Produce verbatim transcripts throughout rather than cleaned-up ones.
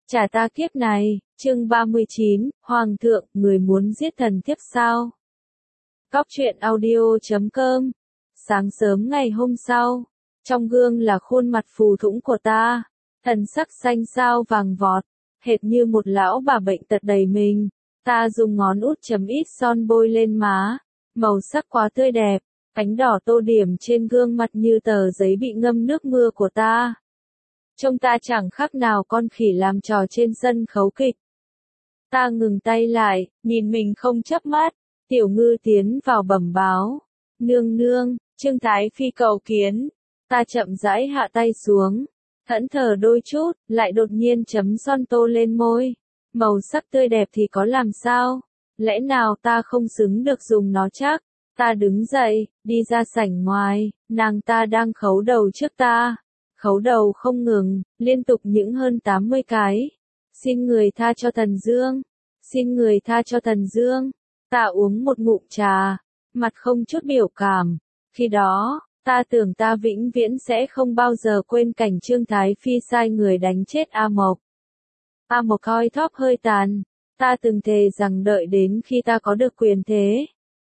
Trả ta kiếp này, chương ba mươi chín, Hoàng thượng, người muốn giết thần thiếp sao? Cóc truyện audio chấm com. Sáng sớm ngày hôm sau, trong gương là khuôn mặt phù thủng của ta, thần sắc xanh xao vàng vọt, hệt như một lão bà bệnh tật đầy mình. Ta dùng ngón út chấm ít son bôi lên má, màu sắc quá tươi đẹp, cánh đỏ tô điểm trên gương mặt như tờ giấy bị ngâm nước mưa của ta. Trông ta chẳng khác nào con khỉ làm trò trên sân khấu kịch. Ta ngừng tay lại, nhìn mình không chớp mắt, Tiểu Ngư tiến vào bẩm báo. Nương nương, Trương Thái Phi cầu kiến. Ta chậm rãi hạ tay xuống, thẫn thờ đôi chút, lại đột nhiên chấm son tô lên môi. Màu sắc tươi đẹp thì có làm sao? Lẽ nào ta không xứng được dùng nó chắc? Ta đứng dậy, đi ra sảnh ngoài, nàng ta đang khấu đầu trước ta. Khấu đầu không ngừng, liên tục những hơn tám mươi cái. Xin người tha cho Thần Dương. Xin người tha cho Thần Dương. Ta uống một ngụm trà, mặt không chút biểu cảm. Khi đó, ta tưởng ta vĩnh viễn sẽ không bao giờ quên cảnh Trương Thái Phi sai người đánh chết A Mộc. A Mộc coi thóp hơi tàn. Ta từng thề rằng đợi đến khi ta có được quyền thế,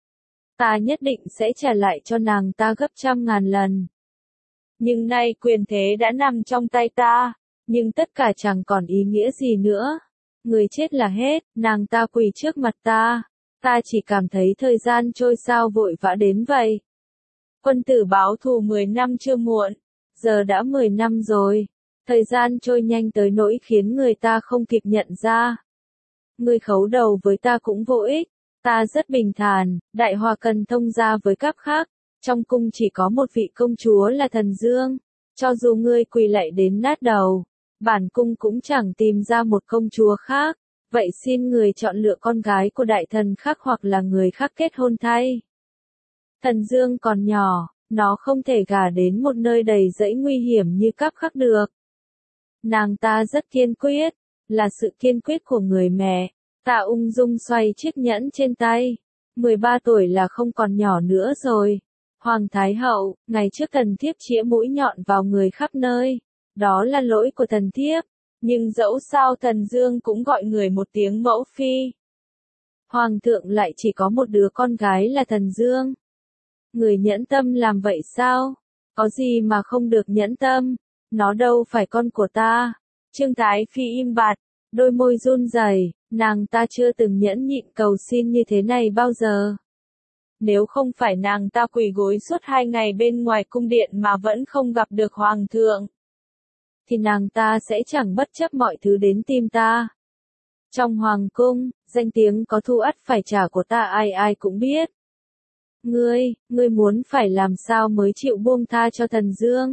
ta nhất định sẽ trả lại cho nàng ta gấp trăm ngàn lần. Nhưng nay quyền thế đã nằm trong tay ta, nhưng tất cả chẳng còn ý nghĩa gì nữa. Người chết là hết, nàng ta quỳ trước mặt ta. Ta chỉ cảm thấy thời gian trôi sao vội vã đến vậy. Quân tử báo thù mười năm chưa muộn, giờ đã mười năm rồi. Thời gian trôi nhanh tới nỗi khiến người ta không kịp nhận ra. Người khấu đầu với ta cũng vô ích, ta rất bình thản, đại hòa cần thông gia với các khác. Trong cung chỉ có một vị công chúa là Thần Dương, cho dù ngươi quỳ lạy đến nát đầu, bản cung cũng chẳng tìm ra một công chúa khác, vậy xin người chọn lựa con gái của đại thần khác hoặc là người khác kết hôn thay. Thần Dương còn nhỏ, nó không thể gả đến một nơi đầy rẫy nguy hiểm như các khác được. Nàng ta rất kiên quyết, là sự kiên quyết của người mẹ. Ta ung dung xoay chiếc nhẫn trên tay, mười ba tuổi là không còn nhỏ nữa rồi. Hoàng Thái Hậu, ngày trước thần thiếp chĩa mũi nhọn vào người khắp nơi, đó là lỗi của thần thiếp, nhưng dẫu sao Thần Dương cũng gọi người một tiếng mẫu phi. Hoàng thượng lại chỉ có một đứa con gái là Thần Dương. Người nhẫn tâm làm vậy sao? Có gì mà không được nhẫn tâm, nó đâu phải con của ta. Trương Thái Phi im bặt, đôi môi run rẩy, nàng ta chưa từng nhẫn nhịn cầu xin như thế này bao giờ. Nếu không phải nàng ta quỳ gối suốt hai ngày bên ngoài cung điện mà vẫn không gặp được hoàng thượng, thì nàng ta sẽ chẳng bất chấp mọi thứ đến tìm ta. Trong hoàng cung, danh tiếng có thu ắt phải trả của ta ai ai cũng biết. Ngươi, ngươi muốn phải làm sao mới chịu buông tha cho Thần Dương?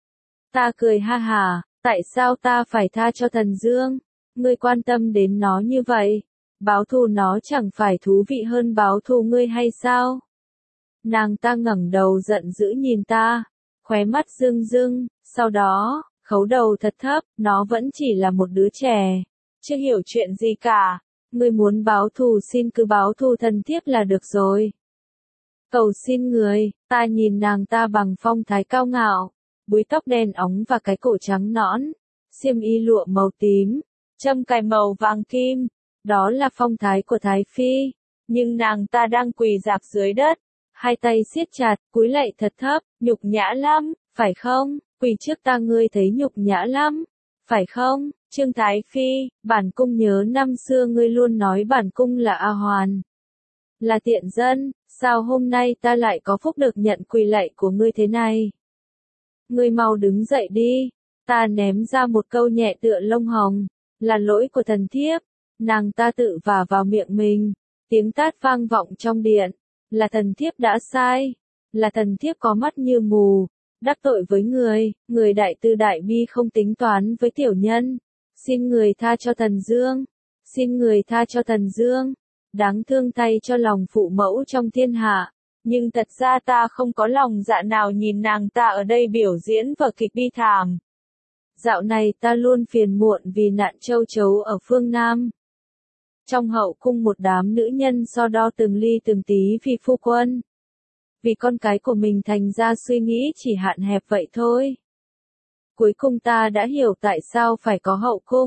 Ta cười ha hả, tại sao ta phải tha cho Thần Dương? Ngươi quan tâm đến nó như vậy, báo thù nó chẳng phải thú vị hơn báo thù ngươi hay sao? Nàng ta ngẩng đầu giận dữ nhìn ta, khóe mắt rưng rưng, sau đó, khấu đầu thật thấp, nó vẫn chỉ là một đứa trẻ, chưa hiểu chuyện gì cả. Ngươi muốn báo thù xin cứ báo thù thần thiếp là được rồi. Cầu xin người, ta nhìn nàng ta bằng phong thái cao ngạo, búi tóc đen óng và cái cổ trắng nõn, xiêm y lụa màu tím, châm cài màu vàng kim, đó là phong thái của Thái Phi, nhưng nàng ta đang quỳ rạp dưới đất, hai tay siết chặt, cúi lạy thật thấp, nhục nhã lắm, phải không? Quỳ trước ta ngươi thấy nhục nhã lắm, phải không? Trương Thái Phi, bản cung nhớ năm xưa ngươi luôn nói bản cung là A Hoàn, là tiện dân, sao hôm nay ta lại có phúc được nhận quỳ lạy của ngươi thế này? Ngươi mau đứng dậy đi. Ta ném ra một câu nhẹ tựa lông hồng, là lỗi của thần thiếp. Nàng ta tự vả vào miệng mình, tiếng tát vang vọng trong điện, là thần thiếp đã sai, là thần thiếp có mắt như mù, đắc tội với người, người đại tư đại bi không tính toán với tiểu nhân. Xin người tha cho Thần Dương, xin người tha cho Thần Dương, đáng thương thay cho lòng phụ mẫu trong thiên hạ. Nhưng thật ra ta không có lòng dạ nào nhìn nàng ta ở đây biểu diễn vở kịch bi thảm. Dạo này ta luôn phiền muộn vì nạn châu chấu ở phương Nam. Trong hậu cung một đám nữ nhân so đo từng ly từng tí vì phu quân. Vì con cái của mình thành ra suy nghĩ chỉ hạn hẹp vậy thôi. Cuối cùng ta đã hiểu tại sao phải có hậu cung.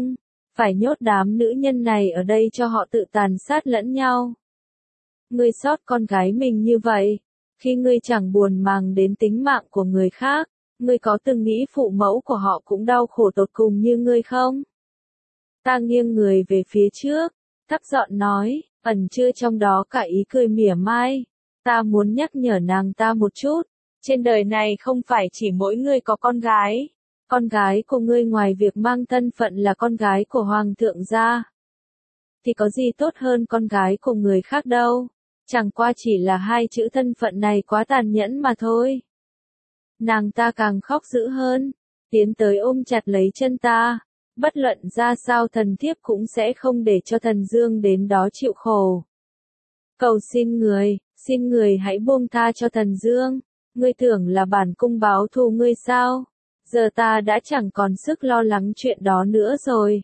phải nhốt đám nữ nhân này ở đây cho họ tự tàn sát lẫn nhau. Ngươi xót con gái mình như vậy, khi ngươi chẳng buồn màng đến tính mạng của người khác, ngươi có từng nghĩ phụ mẫu của họ cũng đau khổ tột cùng như ngươi không? Ta nghiêng người về phía trước, thấp giọng nói, ẩn chứa trong đó cả ý cười mỉa mai. Ta muốn nhắc nhở nàng ta một chút, trên đời này không phải chỉ mỗi ngươi có con gái. Con gái của ngươi ngoài việc mang thân phận là con gái của hoàng thượng ra, thì có gì tốt hơn con gái của người khác đâu. Chẳng qua chỉ là hai chữ thân phận này quá tàn nhẫn mà thôi. Nàng ta càng khóc dữ hơn, tiến tới ôm chặt lấy chân ta. Bất luận ra sao thần thiếp cũng sẽ không để cho thần dương đến đó chịu khổ. Cầu xin người, xin người hãy buông tha cho thần dương. Ngươi tưởng là bản cung báo thù ngươi sao? Giờ ta đã chẳng còn sức lo lắng chuyện đó nữa rồi.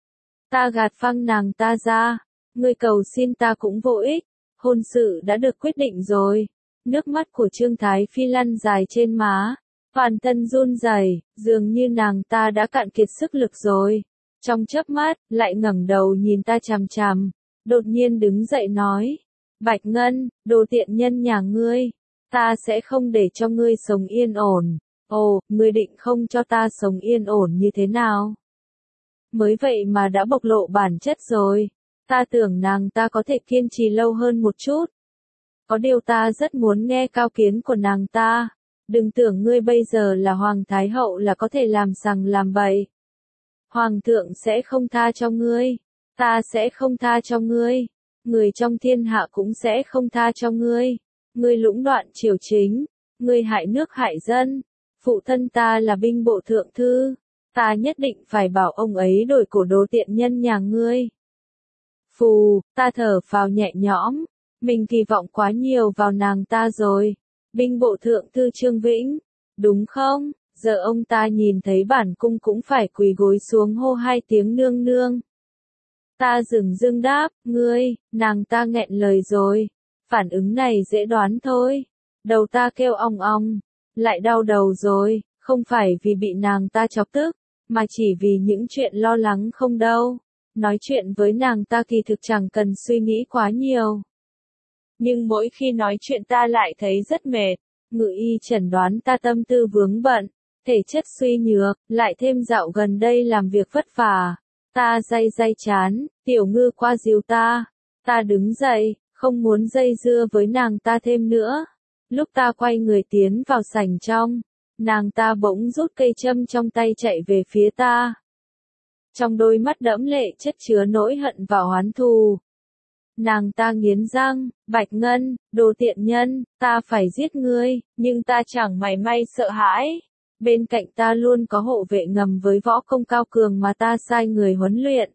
Ta gạt phăng nàng ta ra. Ngươi cầu xin ta cũng vô ích. Hôn sự đã được quyết định rồi. Nước mắt của Trương Thái Phi lăn dài trên má. Toàn thân run rẩy, dường như nàng ta đã cạn kiệt sức lực rồi. Trong chớp mắt, lại ngẩng đầu nhìn ta chằm chằm. Đột nhiên đứng dậy nói. Bạch Ngân, đồ tiện nhân nhà ngươi. Ta sẽ không để cho ngươi sống yên ổn. Ồ, ngươi định không cho ta sống yên ổn như thế nào? Mới vậy mà đã bộc lộ bản chất rồi. Ta tưởng nàng ta có thể kiên trì lâu hơn một chút. Có điều ta rất muốn nghe cao kiến của nàng ta. Đừng tưởng ngươi bây giờ là Hoàng Thái Hậu là có thể làm sằng làm bậy. Hoàng thượng sẽ không tha cho ngươi. Ta sẽ không tha cho ngươi. Người trong thiên hạ cũng sẽ không tha cho ngươi. Ngươi lũng đoạn triều chính. Ngươi hại nước hại dân. Phụ thân ta là binh bộ thượng thư. Ta nhất định phải bảo ông ấy đổi cổ đồ tiện nhân nhà ngươi. Phù, ta thở phào nhẹ nhõm. Mình kỳ vọng quá nhiều vào nàng ta rồi. Binh bộ thượng thư Trương Vĩnh, đúng không? Giờ ông ta nhìn thấy bản cung cũng phải quỳ gối xuống hô hai tiếng nương nương. Ta dừng dưng đáp, ngươi, nàng ta nghẹn lời rồi. Phản ứng này dễ đoán thôi. Đầu ta kêu ong ong, lại đau đầu rồi, không phải vì bị nàng ta chọc tức, mà chỉ vì những chuyện lo lắng không đâu. Nói chuyện với nàng ta kỳ thực chẳng cần suy nghĩ quá nhiều. Nhưng mỗi khi nói chuyện ta lại thấy rất mệt. Ngự y chẩn đoán ta tâm tư vướng bận, thể chất suy nhược, lại thêm dạo gần đây làm việc vất vả. Ta day day chán, tiểu ngư qua dìu ta. Ta đứng dậy, không muốn dây dưa với nàng ta thêm nữa. Lúc ta quay người tiến vào sảnh trong, nàng ta bỗng rút cây châm trong tay chạy về phía ta. Trong đôi mắt đẫm lệ chất chứa nỗi hận và oán thù. Nàng ta nghiến răng, Bạch Ngân, đồ tiện nhân, ta phải giết ngươi, nhưng ta chẳng mảy may sợ hãi. Bên cạnh ta luôn có hộ vệ ngầm với võ công cao cường mà ta sai người huấn luyện.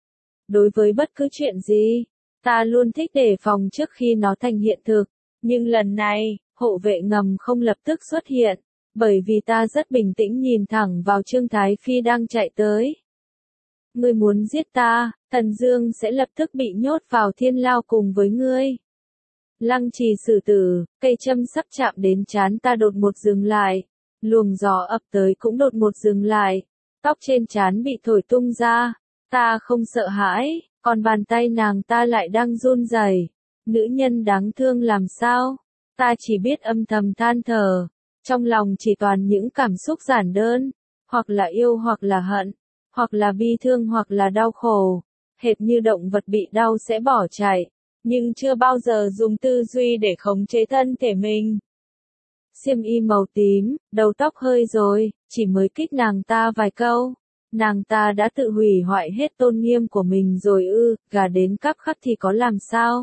Đối với bất cứ chuyện gì, ta luôn thích đề phòng trước khi nó thành hiện thực. Nhưng lần này, hộ vệ ngầm không lập tức xuất hiện, bởi vì ta rất bình tĩnh nhìn thẳng vào Trương Thái Phi đang chạy tới. Ngươi muốn giết ta, Thần Dương sẽ lập tức bị nhốt vào thiên lao cùng với ngươi. Lăng trì xử tử, cây châm sắp chạm đến trán ta đột ngột dừng lại. Luồng gió ập tới cũng đột ngột dừng lại. Tóc trên trán bị thổi tung ra. Ta không sợ hãi, còn bàn tay nàng ta lại đang run rẩy. Nữ nhân đáng thương làm sao? Ta chỉ biết âm thầm than thở. Trong lòng chỉ toàn những cảm xúc giản đơn. Hoặc là yêu hoặc là hận. Hoặc là bi thương hoặc là đau khổ. Hệt như động vật bị đau sẽ bỏ chạy. Nhưng chưa bao giờ dùng tư duy để khống chế thân thể mình. Xiêm y màu tím, đầu tóc hơi rồi, chỉ mới kích nàng ta vài câu. Nàng ta đã tự hủy hoại hết tôn nghiêm của mình rồi ư, gà đến cắp khắc thì có làm sao?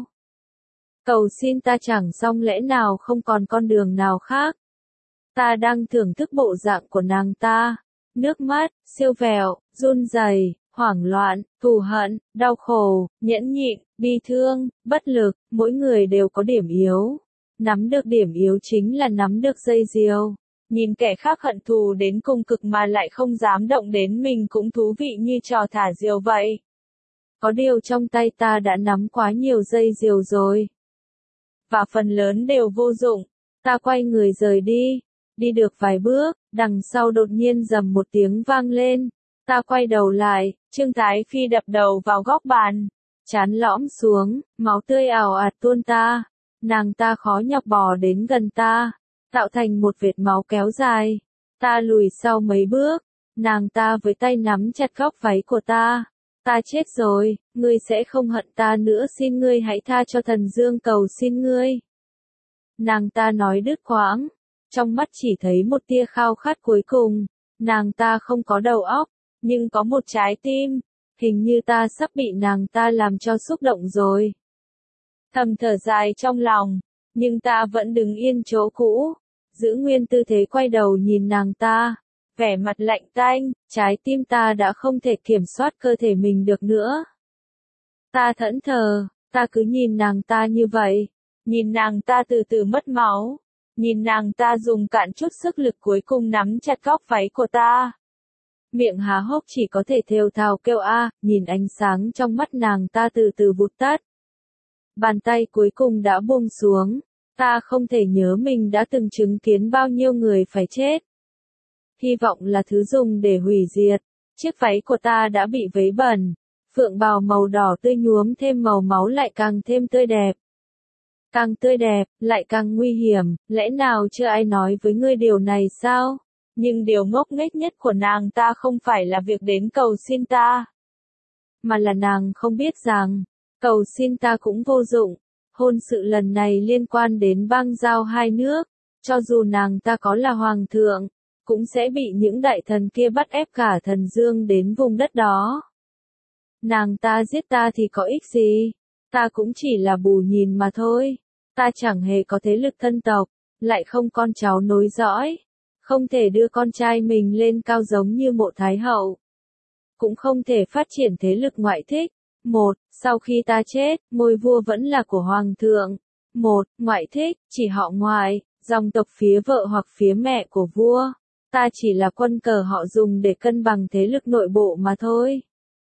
Cầu xin ta chẳng xong lẽ nào không còn con đường nào khác. Ta đang thưởng thức bộ dạng của nàng ta. Nước mắt, siêu vẹo, run rẩy, hoảng loạn, thù hận, đau khổ, nhẫn nhịn, bi thương, bất lực, mỗi người đều có điểm yếu. Nắm được điểm yếu chính là nắm được dây diều. Nhìn kẻ khác hận thù đến cùng cực mà lại không dám động đến mình cũng thú vị như trò thả diều vậy. Có điều trong tay ta đã nắm quá nhiều dây diều rồi. Và phần lớn đều vô dụng. Ta quay người rời đi. Đi được vài bước, đằng sau đột nhiên rầm một tiếng vang lên. Ta quay đầu lại, Trương Thái Phi đập đầu vào góc bàn, trán lõm xuống, máu tươi ào ạt tuôn ta. Nàng ta khó nhọc bò đến gần ta, tạo thành một vệt máu kéo dài. Ta lùi sau mấy bước, nàng ta với tay nắm chặt góc váy của ta. Ta chết rồi, ngươi sẽ không hận ta nữa, xin ngươi hãy tha cho Thần Dương, cầu xin ngươi. Nàng ta nói đứt quãng, trong mắt chỉ thấy một tia khao khát cuối cùng. Nàng ta không có đầu óc, nhưng có một trái tim. Hình như ta sắp bị nàng ta làm cho xúc động rồi. Thầm thở dài trong lòng, nhưng ta vẫn đứng yên chỗ cũ, giữ nguyên tư thế quay đầu nhìn nàng ta, vẻ mặt lạnh tanh, trái tim ta đã không thể kiểm soát cơ thể mình được nữa. Ta thẫn thờ, ta cứ nhìn nàng ta như vậy, nhìn nàng ta từ từ mất máu, nhìn nàng ta dùng cạn chút sức lực cuối cùng nắm chặt góc váy của ta. Miệng há hốc chỉ có thể thều thào kêu a, nhìn ánh sáng trong mắt nàng ta từ từ vụt tắt. Bàn tay cuối cùng đã buông xuống, ta không thể nhớ mình đã từng chứng kiến bao nhiêu người phải chết. Hy vọng là thứ dùng để hủy diệt, chiếc váy của ta đã bị vấy bẩn, phượng bào màu đỏ tươi nhuốm thêm màu máu lại càng thêm tươi đẹp. Càng tươi đẹp, lại càng nguy hiểm, lẽ nào chưa ai nói với ngươi điều này sao? Nhưng điều ngốc nghếch nhất của nàng ta không phải là việc đến cầu xin ta, mà là nàng không biết rằng, cầu xin ta cũng vô dụng. Hôn sự lần này liên quan đến bang giao hai nước, cho dù nàng ta có là hoàng thượng, cũng sẽ bị những đại thần kia bắt ép cả Thần Dương đến vùng đất đó. Nàng ta giết ta thì có ích gì? Ta cũng chỉ là bù nhìn mà thôi. Ta chẳng hề có thế lực thân tộc, lại không con cháu nối dõi. Không thể đưa con trai mình lên cao giống như Mộ Thái Hậu. Cũng không thể phát triển thế lực ngoại thích. Một, sau khi ta chết, ngôi vua vẫn là của hoàng thượng. Một, ngoại thích, chỉ họ ngoại, dòng tộc phía vợ hoặc phía mẹ của vua. Ta chỉ là quân cờ họ dùng để cân bằng thế lực nội bộ mà thôi.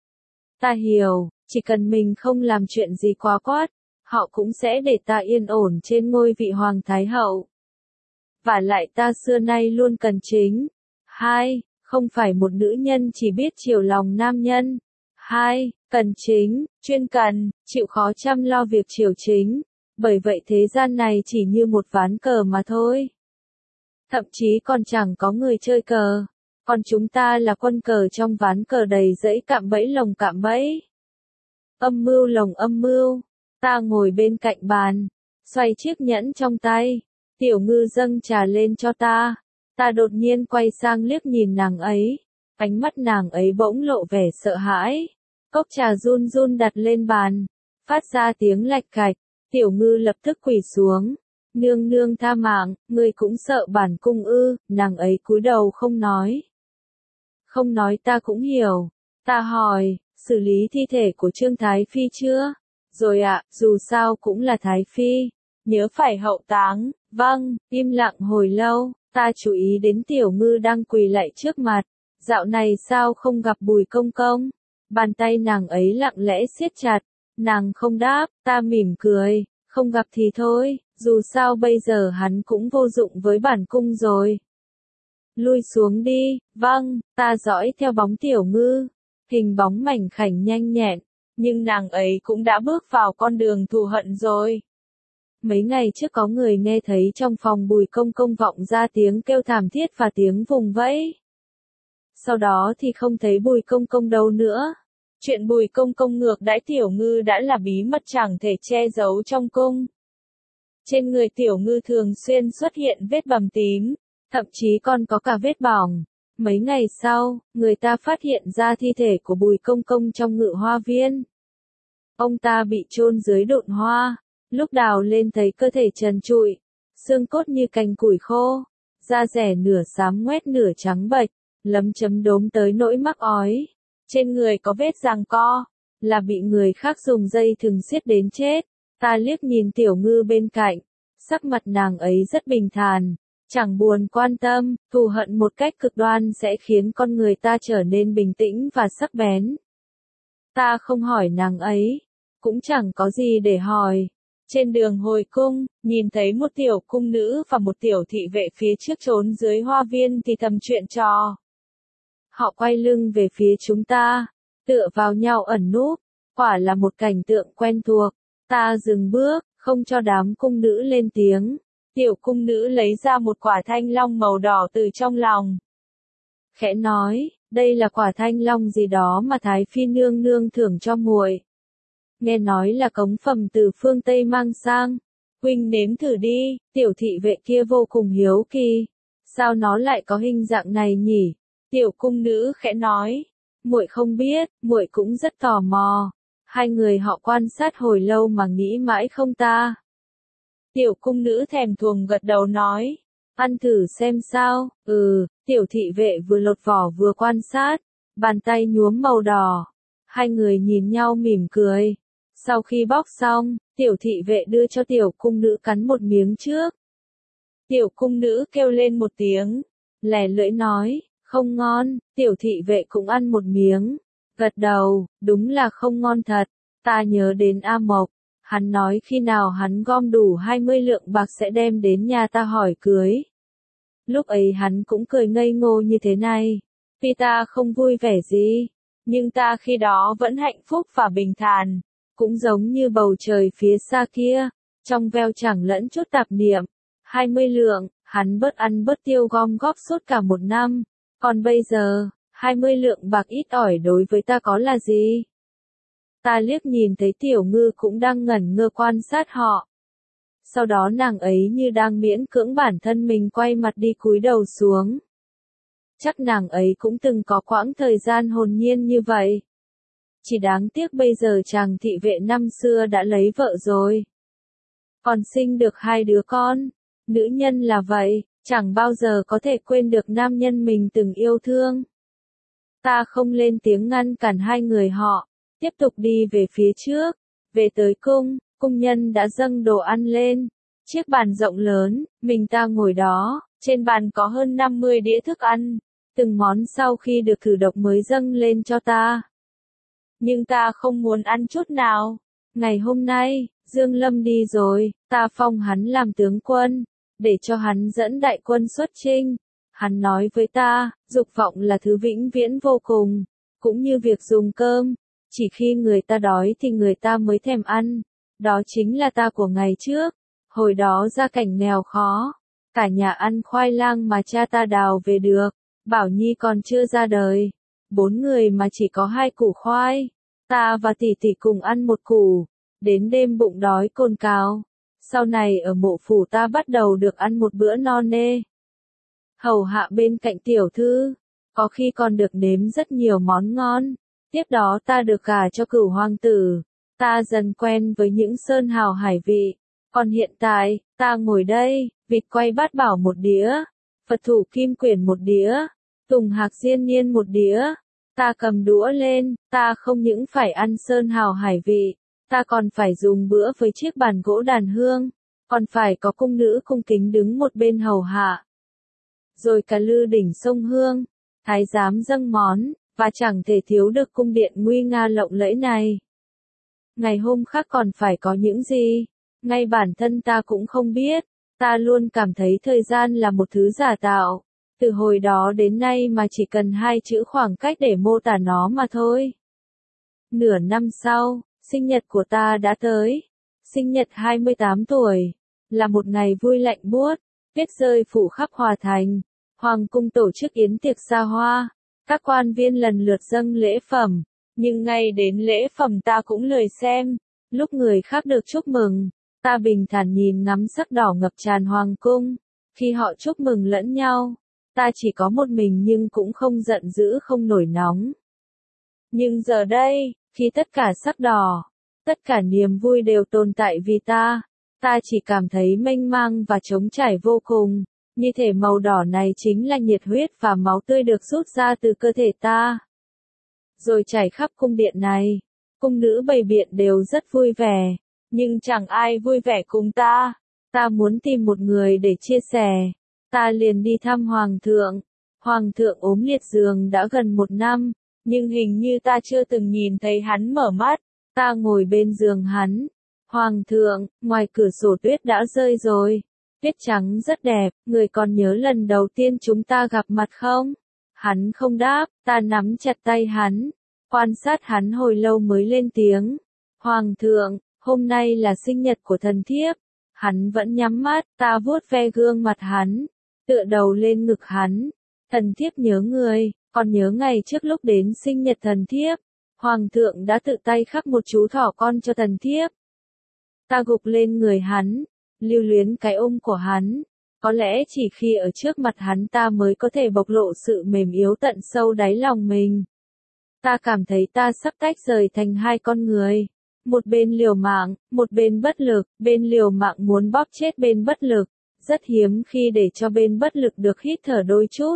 Ta hiểu, chỉ cần mình không làm chuyện gì quá quát, họ cũng sẽ để ta yên ổn trên ngôi vị hoàng thái hậu. Và lại ta xưa nay luôn cần chính. Hai, không phải một nữ nhân chỉ biết chiều lòng nam nhân. Hai, cần chính, chuyên cần, chịu khó chăm lo việc chiều chính. Bởi vậy thế gian này chỉ như một ván cờ mà thôi. Thậm chí còn chẳng có người chơi cờ. Còn chúng ta là quân cờ trong ván cờ đầy dẫy cạm bẫy lồng cạm bẫy. Âm mưu lồng âm mưu. Ta ngồi bên cạnh bàn, xoay chiếc nhẫn trong tay. Tiểu Ngư dâng trà lên cho ta. Ta đột nhiên quay sang liếc nhìn nàng ấy. Ánh mắt nàng ấy bỗng lộ vẻ sợ hãi. Cốc trà run run đặt lên bàn, phát ra tiếng lạch cạch. Tiểu Ngư lập tức quỳ xuống. Nương nương tha mạng, ngươi cũng sợ bản cung ư? Nàng ấy cúi đầu không nói. Không nói ta cũng hiểu. Ta hỏi, xử lý thi thể của Trương Thái Phi chưa? Rồi ạ, à, dù sao cũng là Thái Phi. Nếu phải hậu táng, vâng, im lặng hồi lâu, ta chú ý đến Tiểu Ngư đang quỳ lạy trước mặt. Dạo này sao không gặp Bùi công công? Bàn tay nàng ấy lặng lẽ siết chặt. Nàng không đáp, ta mỉm cười. Không gặp thì thôi, dù sao bây giờ hắn cũng vô dụng với bản cung rồi. Lui xuống đi, vâng, ta dõi theo bóng Tiểu Ngư. Hình bóng mảnh khảnh nhanh nhẹn, nhưng nàng ấy cũng đã bước vào con đường thù hận rồi. Mấy ngày trước có người nghe thấy trong phòng Bùi công công vọng ra tiếng kêu thảm thiết và tiếng vùng vẫy. Sau đó thì không thấy Bùi công công đâu nữa. Chuyện Bùi công công ngược đãi Tiểu Ngư đã là bí mật chẳng thể che giấu trong cung. Trên người Tiểu Ngư thường xuyên xuất hiện vết bầm tím, thậm chí còn có cả vết bỏng. Mấy ngày sau, người ta phát hiện ra thi thể của Bùi công công trong Ngự Hoa Viên. Ông ta bị chôn dưới độn hoa, lúc đào lên thấy cơ thể trần trụi, xương cốt như cành củi khô, da rẻ nửa xám ngoét nửa trắng bệch, lấm chấm đốm tới nỗi mắc ói. Trên người có vết giằng co, là bị người khác dùng dây thừng siết đến chết. Ta liếc nhìn Tiểu Ngư bên cạnh, sắc mặt nàng ấy rất bình thản, chẳng buồn quan tâm. Thù hận một cách cực đoan sẽ khiến con người ta trở nên bình tĩnh và sắc bén. Ta không hỏi nàng ấy, cũng chẳng có gì để hỏi. Trên đường hồi cung, nhìn thấy một tiểu cung nữ và một tiểu thị vệ phía trước trốn dưới hoa viên thì thầm chuyện trò. Họ quay lưng về phía chúng ta, tựa vào nhau ẩn núp, quả là một cảnh tượng quen thuộc. Ta dừng bước, không cho đám cung nữ lên tiếng. Tiểu cung nữ lấy ra một quả thanh long màu đỏ từ trong lòng. Khẽ nói, đây là quả thanh long gì đó mà Thái Phi nương nương thưởng cho muội. Nghe nói là cống phẩm từ phương Tây mang sang. Huynh nếm thử đi, tiểu thị vệ kia vô cùng hiếu kỳ. Sao nó lại có hình dạng này nhỉ? Tiểu cung nữ khẽ nói, muội không biết, muội cũng rất tò mò. Hai người họ quan sát hồi lâu mà nghĩ mãi không ta. Tiểu cung nữ thèm thuồng gật đầu nói, ăn thử xem sao. Ừ, tiểu thị vệ vừa lột vỏ vừa quan sát, bàn tay nhuốm màu đỏ. Hai người nhìn nhau mỉm cười. Sau khi bóc xong, tiểu thị vệ đưa cho tiểu cung nữ cắn một miếng trước. Tiểu cung nữ kêu lên một tiếng, lè lưỡi nói, không ngon. Tiểu thị vệ cũng ăn một miếng, gật đầu, đúng là không ngon thật. Ta nhớ đến A Mộc, hắn nói khi nào hắn gom đủ hai mươi lượng bạc sẽ đem đến nhà ta hỏi cưới. Lúc ấy hắn cũng cười ngây ngô như thế này. Vì ta không vui vẻ gì, nhưng ta khi đó vẫn hạnh phúc và bình thản, cũng giống như bầu trời phía xa kia, trong veo chẳng lẫn chút tạp niệm. hai mươi lượng, hắn bớt ăn bớt tiêu gom góp suốt cả một năm, còn bây giờ, hai mươi lượng bạc ít ỏi đối với ta có là gì? Ta liếc nhìn thấy tiểu ngư cũng đang ngẩn ngơ quan sát họ. Sau đó nàng ấy như đang miễn cưỡng bản thân mình quay mặt đi cúi đầu xuống. Chắc nàng ấy cũng từng có quãng thời gian hồn nhiên như vậy. Chỉ đáng tiếc bây giờ chàng thị vệ năm xưa đã lấy vợ rồi. Còn sinh được hai đứa con. Nữ nhân là vậy, chẳng bao giờ có thể quên được nam nhân mình từng yêu thương. Ta không lên tiếng ngăn cản hai người họ, tiếp tục đi về phía trước. Về tới cung, cung nhân đã dâng đồ ăn lên. Chiếc bàn rộng lớn, mình ta ngồi đó, trên bàn có hơn năm mươi đĩa thức ăn. Từng món sau khi được thử độc mới dâng lên cho ta. Nhưng ta không muốn ăn chút nào. Ngày hôm nay, Dương Lâm đi rồi, ta phong hắn làm tướng quân, để cho hắn dẫn đại quân xuất chinh. Hắn nói với ta, dục vọng là thứ vĩnh viễn vô cùng, cũng như việc dùng cơm, chỉ khi người ta đói thì người ta mới thèm ăn. Đó chính là ta của ngày trước, hồi đó gia cảnh nghèo khó, cả nhà ăn khoai lang mà cha ta đào về được, Bảo Nhi còn chưa ra đời, bốn người mà chỉ có hai củ khoai, ta và tỷ tỷ cùng ăn một củ, đến đêm bụng đói cồn cào. Sau này ở mộ phủ ta bắt đầu được ăn một bữa no nê. Hầu hạ bên cạnh tiểu thư, có khi còn được nếm rất nhiều món ngon. Tiếp đó ta được gả cho cửu hoàng tử, ta dần quen với những sơn hào hải vị. Còn hiện tại, ta ngồi đây, vịt quay bát bảo một đĩa, Phật thủ kim quyển một đĩa, tùng hạc diên niên một đĩa. Ta cầm đũa lên, ta không những phải ăn sơn hào hải vị, ta còn phải dùng bữa với chiếc bàn gỗ đàn hương, còn phải có cung nữ cung kính đứng một bên hầu hạ. Rồi cả lư đỉnh sông hương, thái giám dâng món, và chẳng thể thiếu được cung điện nguy nga lộng lẫy này. Ngày hôm khác còn phải có những gì? Ngay bản thân ta cũng không biết, ta luôn cảm thấy thời gian là một thứ giả tạo. Từ hồi đó đến nay mà chỉ cần hai chữ khoảng cách để mô tả nó mà thôi. Nửa năm sau, sinh nhật của ta đã tới. Sinh nhật hai mươi tám tuổi, là một ngày vui lạnh buốt, tuyết rơi phủ khắp Hòa Thành. Hoàng cung tổ chức yến tiệc xa hoa, các quan viên lần lượt dâng lễ phẩm, nhưng ngay đến lễ phẩm ta cũng lười xem. Lúc người khác được chúc mừng, ta bình thản nhìn ngắm sắc đỏ ngập tràn hoàng cung. Khi họ chúc mừng lẫn nhau, ta chỉ có một mình nhưng cũng không giận dữ không nổi nóng. Nhưng giờ đây, khi tất cả sắc đỏ, tất cả niềm vui đều tồn tại vì ta, ta chỉ cảm thấy mênh mang và trống trải vô cùng, như thể màu đỏ này chính là nhiệt huyết và máu tươi được rút ra từ cơ thể ta. Rồi chảy khắp cung điện này, cung nữ bày biện đều rất vui vẻ, nhưng chẳng ai vui vẻ cùng ta. Ta muốn tìm một người để chia sẻ. Ta liền đi thăm Hoàng thượng. Hoàng thượng ốm liệt giường đã gần một năm, nhưng hình như ta chưa từng nhìn thấy hắn mở mắt. Ta ngồi bên giường hắn. Hoàng thượng, ngoài cửa sổ tuyết đã rơi rồi. Tuyết trắng rất đẹp, người còn nhớ lần đầu tiên chúng ta gặp mặt không? Hắn không đáp, ta nắm chặt tay hắn, quan sát hắn hồi lâu mới lên tiếng. Hoàng thượng, hôm nay là sinh nhật của thần thiếp. Hắn vẫn nhắm mắt, ta vuốt ve gương mặt hắn, tựa đầu lên ngực hắn. Thần thiếp nhớ người, còn nhớ ngày trước lúc đến sinh nhật thần thiếp, Hoàng thượng đã tự tay khắc một chú thỏ con cho thần thiếp. Ta gục lên người hắn, lưu luyến cái ôm của hắn. Có lẽ chỉ khi ở trước mặt hắn ta mới có thể bộc lộ sự mềm yếu tận sâu đáy lòng mình. Ta cảm thấy ta sắp tách rời thành hai con người. Một bên liều mạng, một bên bất lực, bên liều mạng muốn bóp chết bên bất lực. Rất hiếm khi để cho bên bất lực được hít thở đôi chút.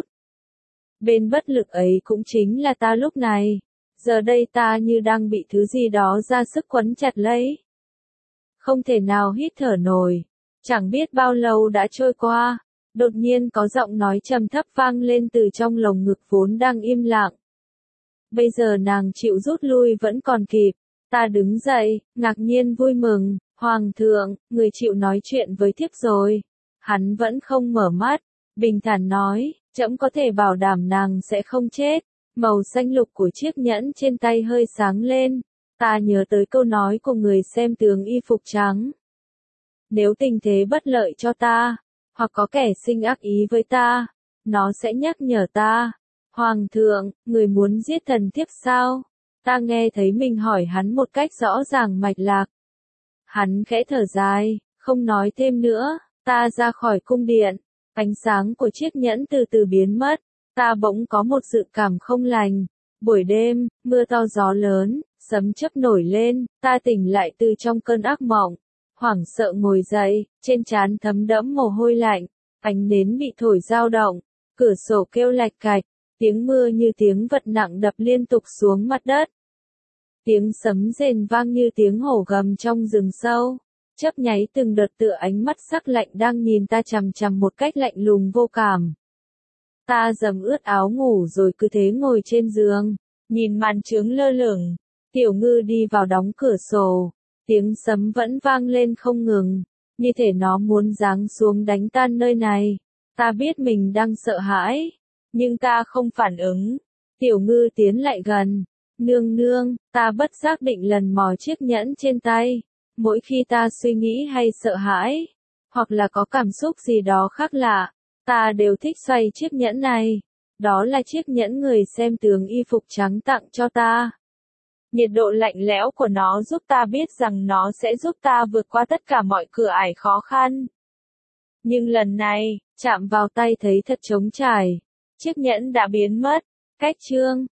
Bên bất lực ấy cũng chính là ta lúc này. Giờ đây ta như đang bị thứ gì đó ra sức quấn chặt lấy. Không thể nào hít thở nổi. Chẳng biết bao lâu đã trôi qua. Đột nhiên có giọng nói trầm thấp vang lên từ trong lồng ngực vốn đang im lặng. Bây giờ nàng chịu rút lui vẫn còn kịp. Ta đứng dậy, ngạc nhiên vui mừng. Hoàng thượng, người chịu nói chuyện với thiếp rồi. Hắn vẫn không mở mắt. Bình thản nói, trẫm có thể bảo đảm nàng sẽ không chết. Màu xanh lục của chiếc nhẫn trên tay hơi sáng lên. Ta nhớ tới câu nói của người xem tướng y phục trắng. Nếu tình thế bất lợi cho ta, hoặc có kẻ sinh ác ý với ta, nó sẽ nhắc nhở ta. Hoàng thượng, người muốn giết thần thiếp sao? Ta nghe thấy mình hỏi hắn một cách rõ ràng mạch lạc. Hắn khẽ thở dài, không nói thêm nữa. Ta ra khỏi cung điện, ánh sáng của chiếc nhẫn từ từ biến mất. Ta bỗng có một dự cảm không lành. Buổi đêm, mưa to gió lớn, sấm chớp nổi lên, ta tỉnh lại từ trong cơn ác mộng. Hoảng sợ ngồi dậy, trên trán thấm đẫm mồ hôi lạnh, ánh nến bị thổi dao động, cửa sổ kêu lạch cạch, tiếng mưa như tiếng vật nặng đập liên tục xuống mặt đất. Tiếng sấm rền vang như tiếng hổ gầm trong rừng sâu, chớp nháy từng đợt tựa ánh mắt sắc lạnh đang nhìn ta chằm chằm một cách lạnh lùng vô cảm. Ta dầm ướt áo ngủ rồi cứ thế ngồi trên giường, nhìn màn trướng lơ lửng. Tiểu Ngư đi vào đóng cửa sổ, tiếng sấm vẫn vang lên không ngừng, như thể nó muốn giáng xuống đánh tan nơi này. Ta biết mình đang sợ hãi, nhưng ta không phản ứng. Tiểu Ngư tiến lại gần, nương nương, ta bất giác định lần mò chiếc nhẫn trên tay. Mỗi khi ta suy nghĩ hay sợ hãi, hoặc là có cảm xúc gì đó khác lạ, ta đều thích xoay chiếc nhẫn này. Đó là chiếc nhẫn người xem tướng y phục trắng tặng cho ta. Nhiệt độ lạnh lẽo của nó giúp ta biết rằng nó sẽ giúp ta vượt qua tất cả mọi cửa ải khó khăn. Nhưng lần này, chạm vào tay thấy thật trống trải. Chiếc nhẫn đã biến mất. Cách chương